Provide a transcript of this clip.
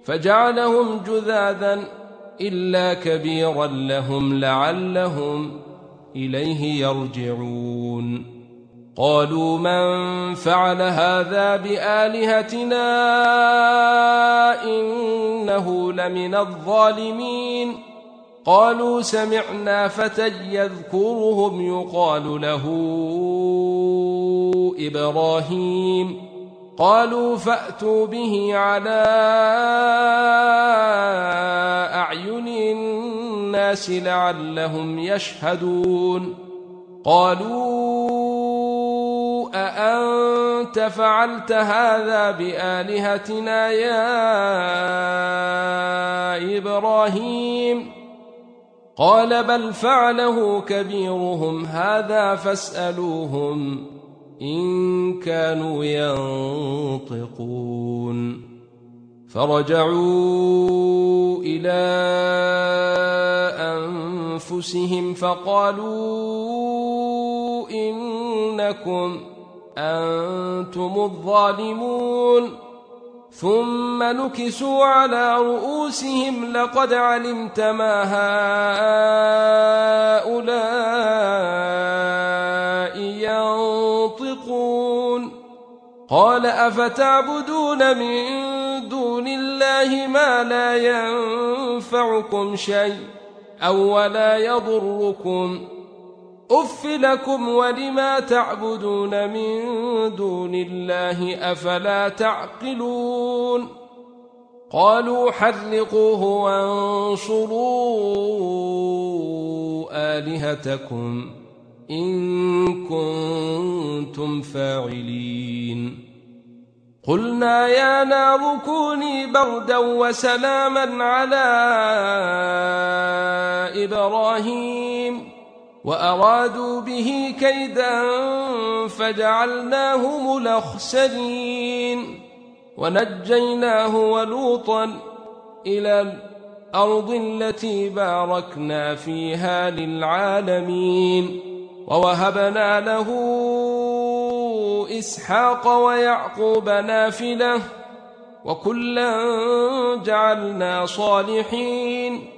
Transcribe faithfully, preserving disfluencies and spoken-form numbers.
فجعلهم جذاذا إلا كبيرا لهم لعلهم إليه يرجعون. قالوا من فعل هذا بآلهتنا إنه لمن الظالمين. قالوا سمعنا فتى يذكرهم يقال له إبراهيم. قالوا فأتوا به على أعين الناس لعلهم يشهدون. قالوا أأنت فعلت هذا بآلهتنا يا إبراهيم؟ قال بل فعله كبيرهم هذا فاسألوهم إن كانوا ينطقون. فرجعوا إلى أنفسهم فقالوا إنكم أنتم الظالمون. ثم نكسوا على رؤوسهم لقد علمت ما هؤلاء ينطقون. قال أفتعبدون من دون الله ما لا ينفعكم شيء أو ولا يضركم أف لكم ولما تعبدون من دون الله أفلا تعقلون. قالوا حرقوه وانصروا آلهتكم إن كنتم فاعلين. قلنا يا نار كوني بردا وسلاما على إبراهيم وأرادوا به كيدا فجعلناهم الأخسرين. ونجيناه ولوطا إلى الأرض التي باركنا فيها للعالمين. ووهبنا له إسحاق ويعقوب نافلة وكلا جعلنا صالحين.